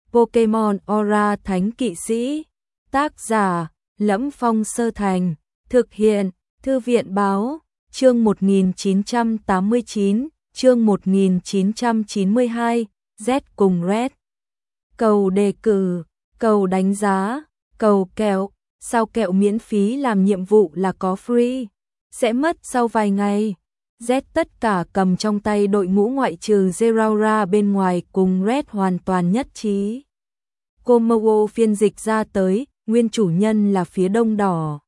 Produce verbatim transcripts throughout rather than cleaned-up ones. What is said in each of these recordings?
Pokemon Aura Thánh Kỵ Sĩ. Tác giả: Lẫm Phong Sơ Thành. Thực hiện: Thư viện báo. Chương một nghìn chín trăm tám mươi chín, chương một nghìn chín trăm chín mươi hai, Z cùng Red. Cầu đề cử, cầu đánh giá, cầu kẹo, sao kẹo miễn phí làm nhiệm vụ là có free, sẽ mất sau vài ngày. Z tất cả cầm trong tay đội ngũ ngoại trừ Zeraora bên ngoài cùng Red hoàn toàn nhất trí. Komodo phiên dịch ra tới, nguyên chủ nhân là phía đông đỏ.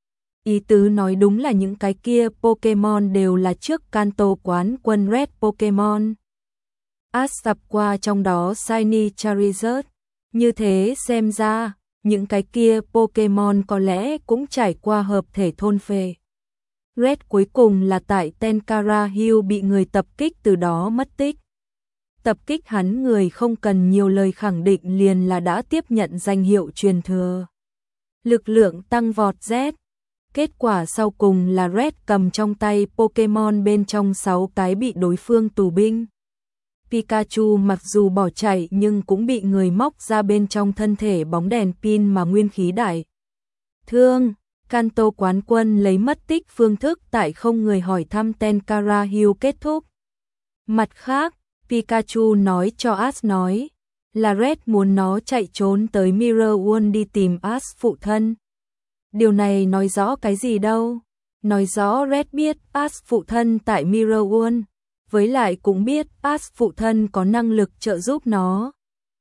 Ý tứ nói đúng là những cái kia Pokemon đều là trước Kanto quán quân Red Pokemon. Ash tập qua trong đó Shiny Charizard. Như thế xem ra, những cái kia Pokemon có lẽ cũng trải qua hợp thể thôn phệ. Red cuối cùng là tại Tenkara Hill bị người tập kích từ đó mất tích. Tập kích hắn người không cần nhiều lời khẳng định liền là đã tiếp nhận danh hiệu truyền thừa. Lực lượng tăng vọt Z. Kết quả sau cùng là Red cầm trong tay Pokemon bên trong sáu cái bị đối phương tù binh. Pikachu mặc dù bỏ chạy nhưng cũng bị người móc ra bên trong thân thể bóng đèn pin mà nguyên khí đại thương. Kanto quán quân lấy mất tích phương thức tại không người hỏi thăm Tenkara Hill kết thúc. Mặt khác, Pikachu nói cho Ash nói là Red muốn nó chạy trốn tới Mirror World đi tìm Ash phụ thân. Điều này nói rõ cái gì đâu? Nói rõ Red biết Ash phụ thân tại Mirror World, với lại cũng biết Ash phụ thân có năng lực trợ giúp nó.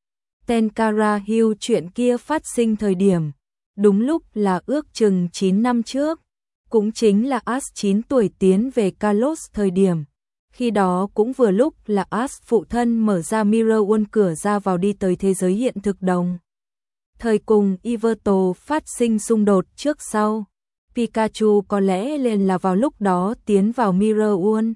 Tenkara Hill chuyện kia phát sinh thời điểm, đúng lúc là ước chừng chín năm trước, cũng chính là Ash chín tuổi tiến về Kalos thời điểm. Khi đó cũng vừa lúc là Ash phụ thân mở ra Mirror World cửa ra vào đi tới thế giới hiện thực đồng. Thời cùng Yveltal phát sinh xung đột trước sau, Pikachu có lẽ lên là vào lúc đó tiến vào Mirror World.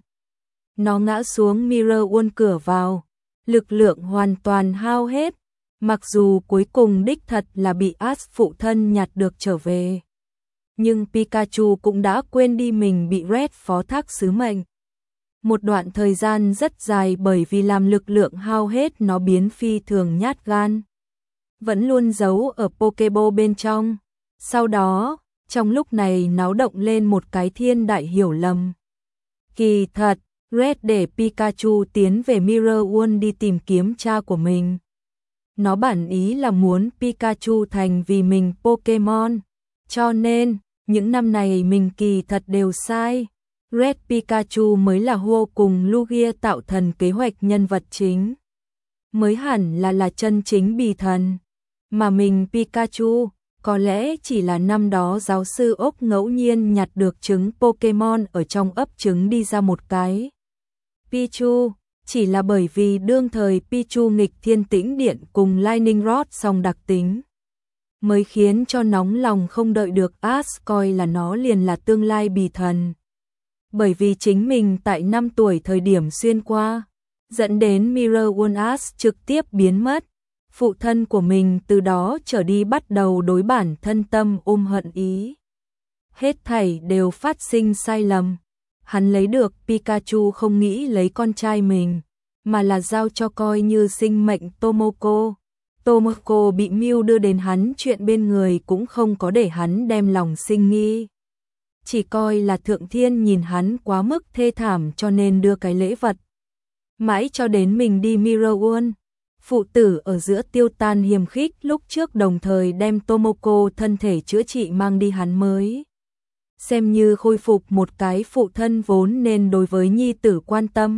Nó ngã xuống Mirror World cửa vào, lực lượng hoàn toàn hao hết, mặc dù cuối cùng đích thật là bị Ash phụ thân nhặt được trở về. Nhưng Pikachu cũng đã quên đi mình bị Red phó thác sứ mệnh. Một đoạn thời gian rất dài bởi vì làm lực lượng hao hết nó biến phi thường nhát gan. Vẫn luôn giấu ở Pokéball bên trong. Sau đó, trong lúc này náo động lên một cái thiên đại hiểu lầm. Kỳ thật, Red để Pikachu tiến về Mirror World đi tìm kiếm cha của mình. Nó bản ý là muốn Pikachu thành vì mình Pokemon. Cho nên, những năm này mình kỳ thật đều sai. Red Pikachu mới là Ho cùng Lugia tạo thần kế hoạch nhân vật chính. Mới hẳn là là chân chính bì thần. Mà mình Pikachu, có lẽ chỉ là năm đó giáo sư ốc ngẫu nhiên nhặt được trứng Pokemon ở trong ấp trứng đi ra một cái. Pichu, chỉ là bởi vì đương thời Pichu nghịch thiên tĩnh điện cùng Lightning Rod song đặc tính. Mới khiến cho nóng lòng không đợi được Ash coi là nó liền là tương lai bì thần. Bởi vì chính mình tại năm tuổi thời điểm xuyên qua, dẫn đến Mirror World Ash trực tiếp biến mất. Phụ thân của mình từ đó trở đi bắt đầu đối bản thân tâm ôm hận ý. Hết thảy đều phát sinh sai lầm. Hắn lấy được Pikachu không nghĩ lấy con trai mình, mà là giao cho coi như sinh mệnh Tomoko. Tomoko bị Mew đưa đến hắn chuyện bên người cũng không có để hắn đem lòng sinh nghi. Chỉ coi là thượng thiên nhìn hắn quá mức thê thảm cho nên đưa cái lễ vật. Mãi cho đến mình đi Mirror World, phụ tử ở giữa tiêu tan hiềm khích lúc trước đồng thời đem Tomoko thân thể chữa trị mang đi hắn mới. Xem như khôi phục một cái phụ thân vốn nên đối với nhi tử quan tâm.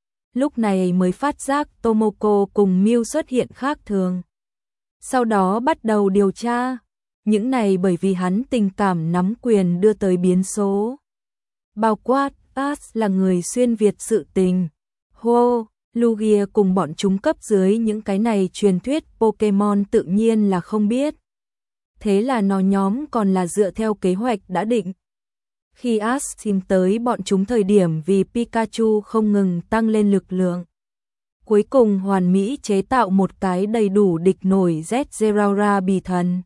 Lúc này mới phát giác Tomoko cùng Mew xuất hiện khác thường. Sau đó bắt đầu điều tra. Những này bởi vì hắn tình cảm nắm quyền đưa tới biến số. Bao quát, Ash là người xuyên Việt sự tình. Ho, Lugia cùng bọn chúng cấp dưới những cái này truyền thuyết Pokemon tự nhiên là không biết. Thế là nó nhóm còn là dựa theo kế hoạch đã định. Khi Ash tìm tới bọn chúng thời điểm vì Pikachu không ngừng tăng lên lực lượng. Cuối cùng hoàn mỹ chế tạo một cái đầy đủ địch nổi Z Zeraora bì thần.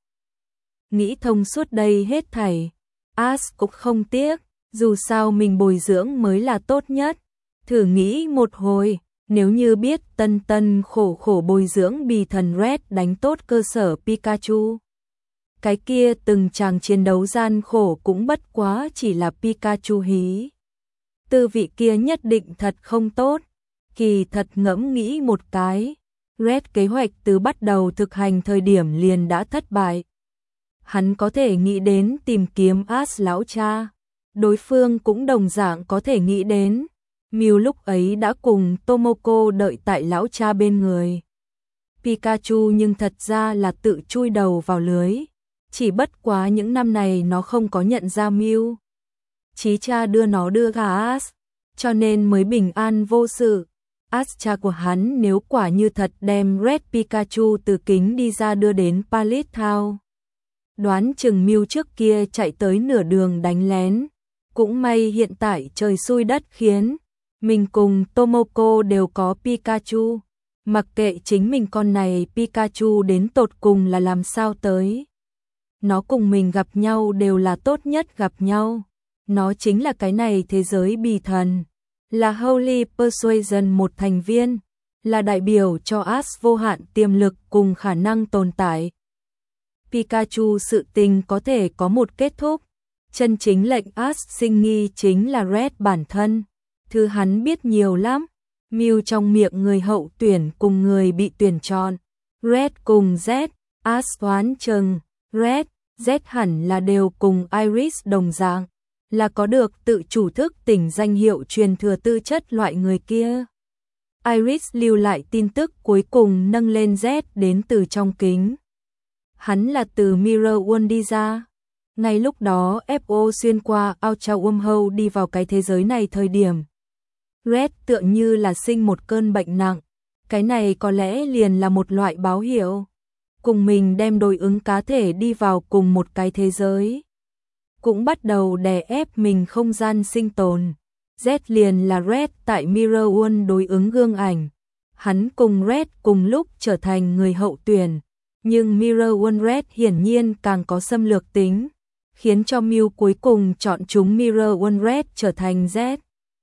Nghĩ thông suốt đây hết thảy, Ash cũng không tiếc, dù sao mình bồi dưỡng mới là tốt nhất. Thử nghĩ một hồi, Nếu như biết tân tân khổ khổ bồi dưỡng bì thần Red đánh tốt cơ sở Pikachu. Cái kia từng chàng chiến đấu gian khổ cũng bất quá chỉ là Pikachu hí. Tư vị kia nhất định thật không tốt. Kỳ thật ngẫm nghĩ một cái. Red kế hoạch từ bắt đầu thực hành thời điểm liền đã thất bại. Hắn có thể nghĩ đến tìm kiếm Ash lão cha. Đối phương cũng đồng dạng có thể nghĩ đến. Mew lúc ấy đã cùng Tomoko đợi tại lão cha bên người. Pikachu nhưng thật ra là tự chui đầu vào lưới. Chỉ bất quá những năm này nó không có nhận ra Mew. Chí cha đưa nó đưa gà Ash, cho nên mới bình an vô sự. Ash cha của hắn nếu quả như thật đem Red Pikachu từ kính đi ra đưa đến Pallet Town. Đoán chừng Mew trước kia chạy tới nửa đường đánh lén. Cũng may hiện tại trời xui đất khiến. Mình cùng Tomoko đều có Pikachu. Mặc kệ chính mình con này Pikachu đến tột cùng là làm sao tới. Nó cùng mình gặp nhau đều là tốt nhất gặp nhau. Nó chính là cái này thế giới bì thần. Là Holy Persuasion một thành viên. Là đại biểu cho Ash vô hạn tiềm lực cùng khả năng tồn tại. Pikachu sự tình có thể có một kết thúc. Chân chính lệnh Ash sinh nghi chính là Red bản thân. Thứ hắn biết nhiều lắm. Mew trong miệng người hậu tuyển cùng người bị tuyển chọn. Red cùng Z. Ash đoán chừng. Red, Z hẳn là đều cùng Iris đồng dạng. Là có được tự chủ thức tỉnh danh hiệu truyền thừa tư chất loại người kia. Iris lưu lại tin tức cuối cùng nâng lên Z đến từ trong kính. Hắn là từ Mirror World đi ra. Ngay lúc đó ép o xuyên qua Ultra Wormhole đi vào cái thế giới này thời điểm. Red tựa như là sinh một cơn bệnh nặng. Cái này có lẽ liền là một loại báo hiệu. Cùng mình đem đối ứng cá thể đi vào cùng một cái thế giới. Cũng bắt đầu đè ép mình không gian sinh tồn. Z liền là Red tại Mirror World đối ứng gương ảnh. Hắn cùng Red cùng lúc trở thành người hậu tuyển. Nhưng Mirror World Red hiển nhiên càng có xâm lược tính. Khiến cho Mew cuối cùng chọn chúng Mirror World Red trở thành Z.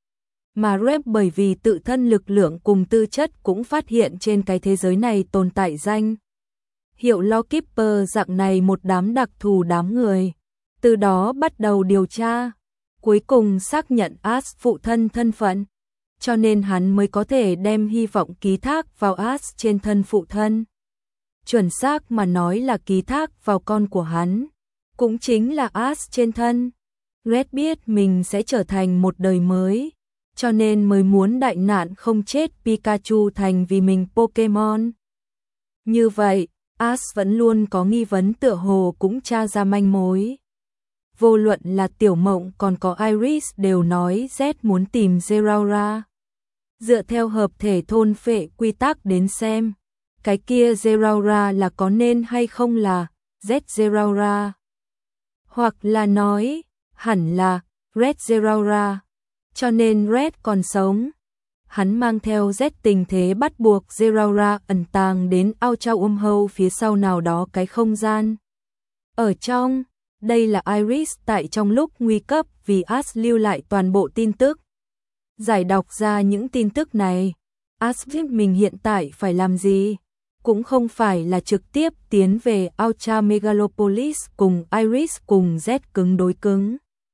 Mà Red bởi vì tự thân lực lượng cùng tư chất cũng phát hiện trên cái thế giới này tồn tại danh hiệu Lawkeeper dạng này một đám đặc thù đám người. Từ đó bắt đầu điều tra. Cuối cùng xác nhận Ash phụ thân thân phận. Cho nên hắn mới có thể đem hy vọng ký thác vào Ash trên thân phụ thân. Chuẩn xác mà nói là ký thác vào con của hắn. Cũng chính là Ash trên thân. Red biết mình sẽ trở thành một đời mới. Cho nên mới muốn đại nạn không chết Pikachu thành vì mình Pokemon. Như vậy, Ash vẫn luôn có nghi vấn tựa hồ cũng tra ra manh mối. Vô luận là Tiểu Mộng còn có Iris đều nói Z muốn tìm Zeraora. Dựa theo hợp thể thôn phệ quy tắc đến xem, cái kia Zeraora là có nên hay không là Z Zeraora. Hoặc là nói, hẳn là Red Zeraora. Cho nên Red còn sống. Hắn mang theo Z tình thế bắt buộc Zeraora ẩn tàng đến Ultra Wormhole phía sau nào đó cái không gian. Ở trong, đây là Iris tại trong lúc nguy cấp vì Ash lưu lại toàn bộ tin tức. Giải đọc ra những tin tức này, Ash biết mình hiện tại phải làm gì. Cũng không phải là trực tiếp tiến về Ultra Megalopolis cùng Iris cùng Z cứng đối cứng.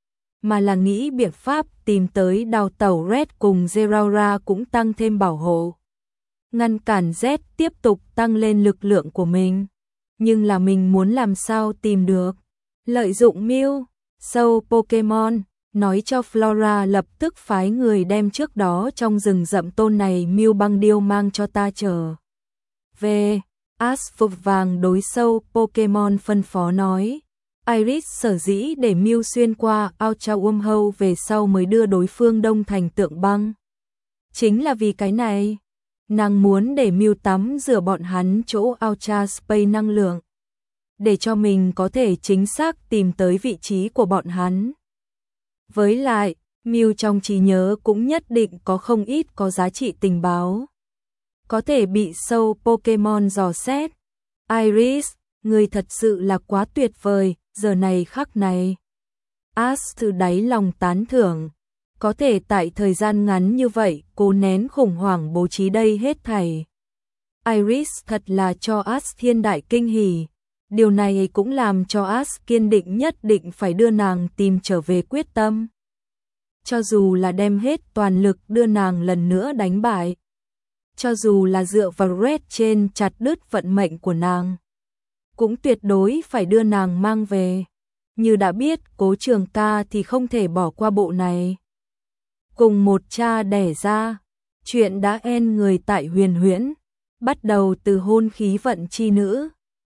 Mà là nghĩ biện pháp tìm tới đào tẩu Red cùng Zeraora cũng tăng thêm bảo hộ. Ngăn cản Z tiếp tục tăng lên lực lượng của mình. Nhưng là mình muốn làm sao tìm được. Lợi dụng Mew, sâu Pokemon, nói cho Flora lập tức phái người đem trước đó trong rừng rậm tôn này Mew băng điêu mang cho ta chờ. Về, Ash vội vàng đối sâu Pokemon phân phó nói. Iris sở dĩ để Mew xuyên qua Ultra Wormhole về sau mới đưa đối phương đông thành tượng băng. Chính là vì cái này, nàng muốn để Mew tắm rửa bọn hắn chỗ Ultra Space năng lượng. Để cho mình có thể chính xác tìm tới vị trí của bọn hắn. Với lại, Mew trong trí nhớ cũng nhất định có không ít có giá trị tình báo. Có thể bị sâu Pokemon dò xét. Iris, người thật sự là quá tuyệt vời, giờ này khắc này. Ash từ đáy lòng tán thưởng. Có thể tại thời gian ngắn như vậy, cố nén khủng hoảng bố trí đây hết thảy. Iris thật là cho As thiên đại kinh hỉ. Điều này cũng làm cho As kiên định nhất định phải đưa nàng tìm trở về quyết tâm. Cho dù là đem hết toàn lực đưa nàng lần nữa đánh bại. Cho dù là dựa vào Red trên chặt đứt vận mệnh của nàng. Cũng tuyệt đối phải đưa nàng mang về. Như đã biết Cố Trường Ca thì không thể bỏ qua bộ này. Cùng một cha đẻ ra, chuyện đã en người tại Huyền Huyễn, bắt đầu từ hôn khí vận chi nữ,